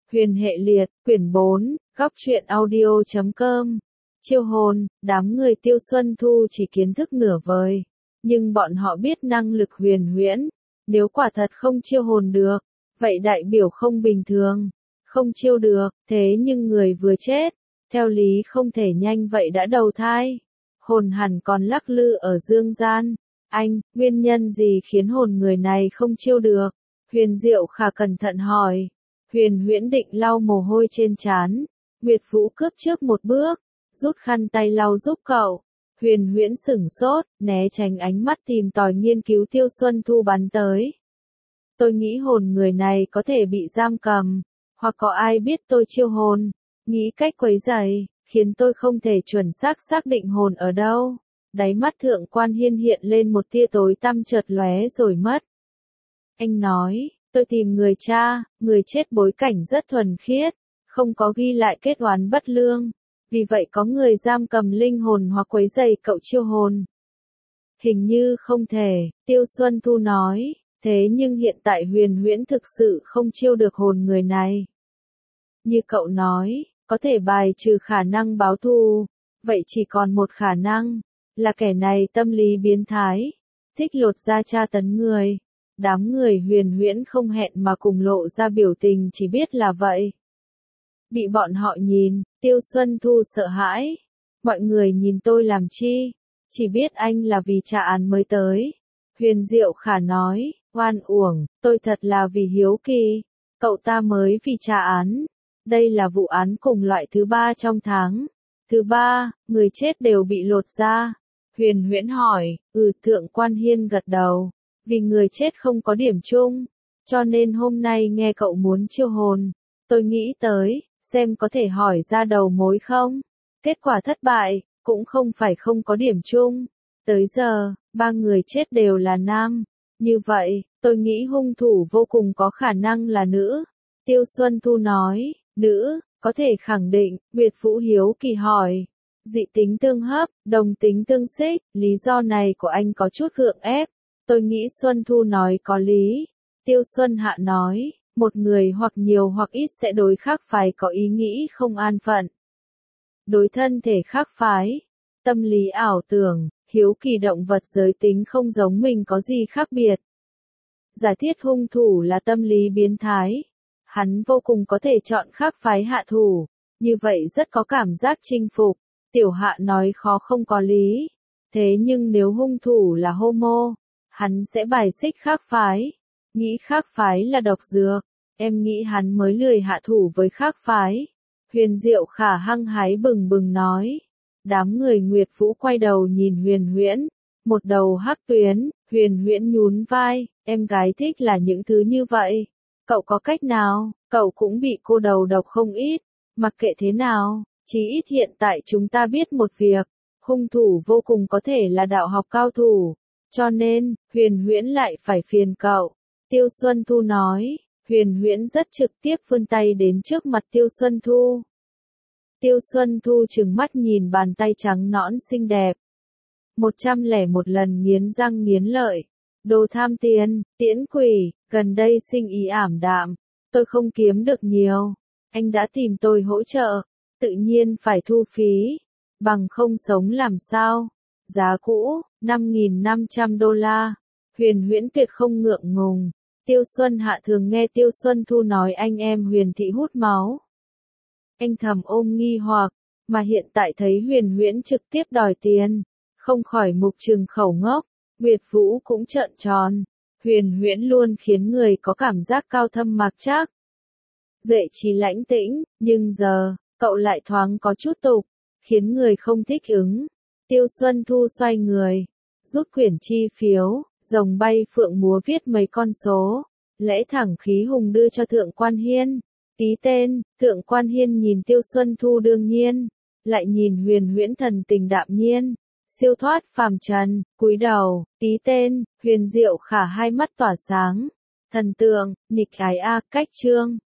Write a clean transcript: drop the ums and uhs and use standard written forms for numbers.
Huyền hệ liệt, quyển 4, góc truyện audio.com. Chiêu hồn, đám người Tiêu Xuân Thu chỉ kiến thức nửa vời, nhưng bọn họ biết năng lực huyền huyễn, nếu quả thật không chiêu hồn được, vậy đại biểu không bình thường, không chiêu được, thế nhưng người vừa chết, theo lý không thể nhanh vậy đã đầu thai, hồn hẳn còn lắc lư ở dương gian. Anh, nguyên nhân gì khiến hồn người này không chiêu được? Huyền Diệu Khả cẩn thận hỏi. Huyền Huyễn định lau mồ hôi trên trán. Nguyệt Vũ cướp trước một bước, rút khăn tay lau giúp cậu. Huyền Huyễn sửng sốt, né tránh ánh mắt tìm tòi nghiên cứu Tiêu Xuân Thu bắn tới. Tôi nghĩ hồn người này có thể bị giam cầm, hoặc có ai biết tôi chiêu hồn, nghĩ cách quấy rầy, khiến tôi không thể chuẩn xác xác định hồn ở đâu. Đáy mắt Thượng Quan Hiên hiện lên một tia tối tăm chợt lóe rồi mất. Anh nói, tôi tìm người cha, người chết bối cảnh rất thuần khiết, không có ghi lại kết oán bất lương, vì vậy có người giam cầm linh hồn hoặc quấy rầy cậu chiêu hồn. Hình như không thể, Tiêu Xuân Thu nói, thế nhưng hiện tại Huyền Huyễn thực sự không chiêu được hồn người này. Như cậu nói, có thể bài trừ khả năng báo thù, vậy chỉ còn một khả năng, là kẻ này tâm lý biến thái, thích lột da tra tấn người. Đám người Huyền Huyễn không hẹn mà cùng lộ ra biểu tình chỉ biết là vậy. Bị bọn họ nhìn, Tiêu Xuân Thu sợ hãi. Mọi người nhìn tôi làm chi? Chỉ biết anh là vì tra án mới tới. Huyền Diệu Khả nói, oan uổng, tôi thật là vì hiếu kỳ. Cậu ta mới vì tra án. Đây là vụ án cùng loại thứ 3 trong tháng. Thứ 3, người chết đều bị lột da. Huyền Huyễn hỏi, Thượng Quan Hiên gật đầu. Vì người chết không có điểm chung, cho nên hôm nay nghe cậu muốn chiêu hồn, tôi nghĩ tới, xem có thể hỏi ra đầu mối không. Kết quả thất bại, cũng không phải không có điểm chung. Tới giờ, 3 người chết đều là nam. Như vậy, tôi nghĩ hung thủ vô cùng có khả năng là nữ. Tiêu Xuân Thu nói, nữ, có thể khẳng định, Nguyệt Vũ hiếu kỳ hỏi. Dị tính tương hấp, đồng tính tương xích, lý do này của anh có chút gượng ép. Tôi nghĩ Xuân Thu nói có lý. Tiêu Xuân Hạ nói, một người hoặc nhiều hoặc ít sẽ đối khác phái có ý nghĩ không an phận. Đối thân thể khác phái, tâm lý ảo tưởng, hiếu kỳ động vật giới tính không giống mình có gì khác biệt. Giả thiết hung thủ là tâm lý biến thái. Hắn vô cùng có thể chọn khác phái hạ thủ, như vậy rất có cảm giác chinh phục. Tiểu Hạ nói khó không có lý. Thế nhưng nếu hung thủ là homo, hắn sẽ bài xích khác phái. Nghĩ khác phái là độc dược, em nghĩ hắn mới lười hạ thủ với khác phái. Huyền Diệu Khả hăng hái bừng bừng nói. Đám người Nguyệt Vũ quay đầu nhìn Huyền Huyễn. Một đầu hắc tuyến, Huyền Huyễn nhún vai, em gái thích là những thứ như vậy. Cậu có cách nào, cậu cũng bị cô đầu độc không ít. Mặc kệ thế nào, chí ít hiện tại chúng ta biết một việc. Hung thủ vô cùng có thể là đạo học cao thủ. Cho nên, Huyền Huyễn lại phải phiền cậu. Tiêu Xuân Thu nói, Huyền Huyễn rất trực tiếp vươn tay đến trước mặt Tiêu Xuân Thu. Tiêu Xuân Thu trừng mắt nhìn bàn tay trắng nõn xinh đẹp. 101 lần nghiến răng nghiến lợi. Đồ tham tiền, tiễn quỷ, gần đây sinh ý ảm đạm. Tôi không kiếm được nhiều. Anh đã tìm tôi hỗ trợ. Tự nhiên phải thu phí. Bằng không sống làm sao? Giá cũ, $5.500. Huyền Huyễn tuyệt không ngượng ngùng. Tiêu Xuân Hạ thường nghe Tiêu Xuân Thu nói anh em Huyền thị hút máu. Anh thầm ôm nghi hoặc, mà hiện tại thấy Huyền Huyễn trực tiếp đòi tiền, không khỏi mục trừng khẩu ngốc. Nguyệt Vũ cũng trợn tròn. Huyền Huyễn luôn khiến người có cảm giác cao thâm mặc trắc. Dễ trí lãnh tĩnh, nhưng giờ, cậu lại thoáng có chút tục, khiến người không thích ứng. Tiêu Xuân Thu xoay người, rút quyển chi phiếu, rồng bay phượng múa viết mấy con số, lễ thẳng khí hùng đưa cho Thượng Quan Hiên. Ký tên, Thượng Quan Hiên nhìn Tiêu Xuân Thu đương nhiên, lại nhìn Huyền Huyễn thần tình đạm nhiên, siêu thoát phàm trần, cúi đầu, ký tên, Huyền Diệu Khả hai mắt tỏa sáng. Thần tượng, nghịch ái a, cách chương.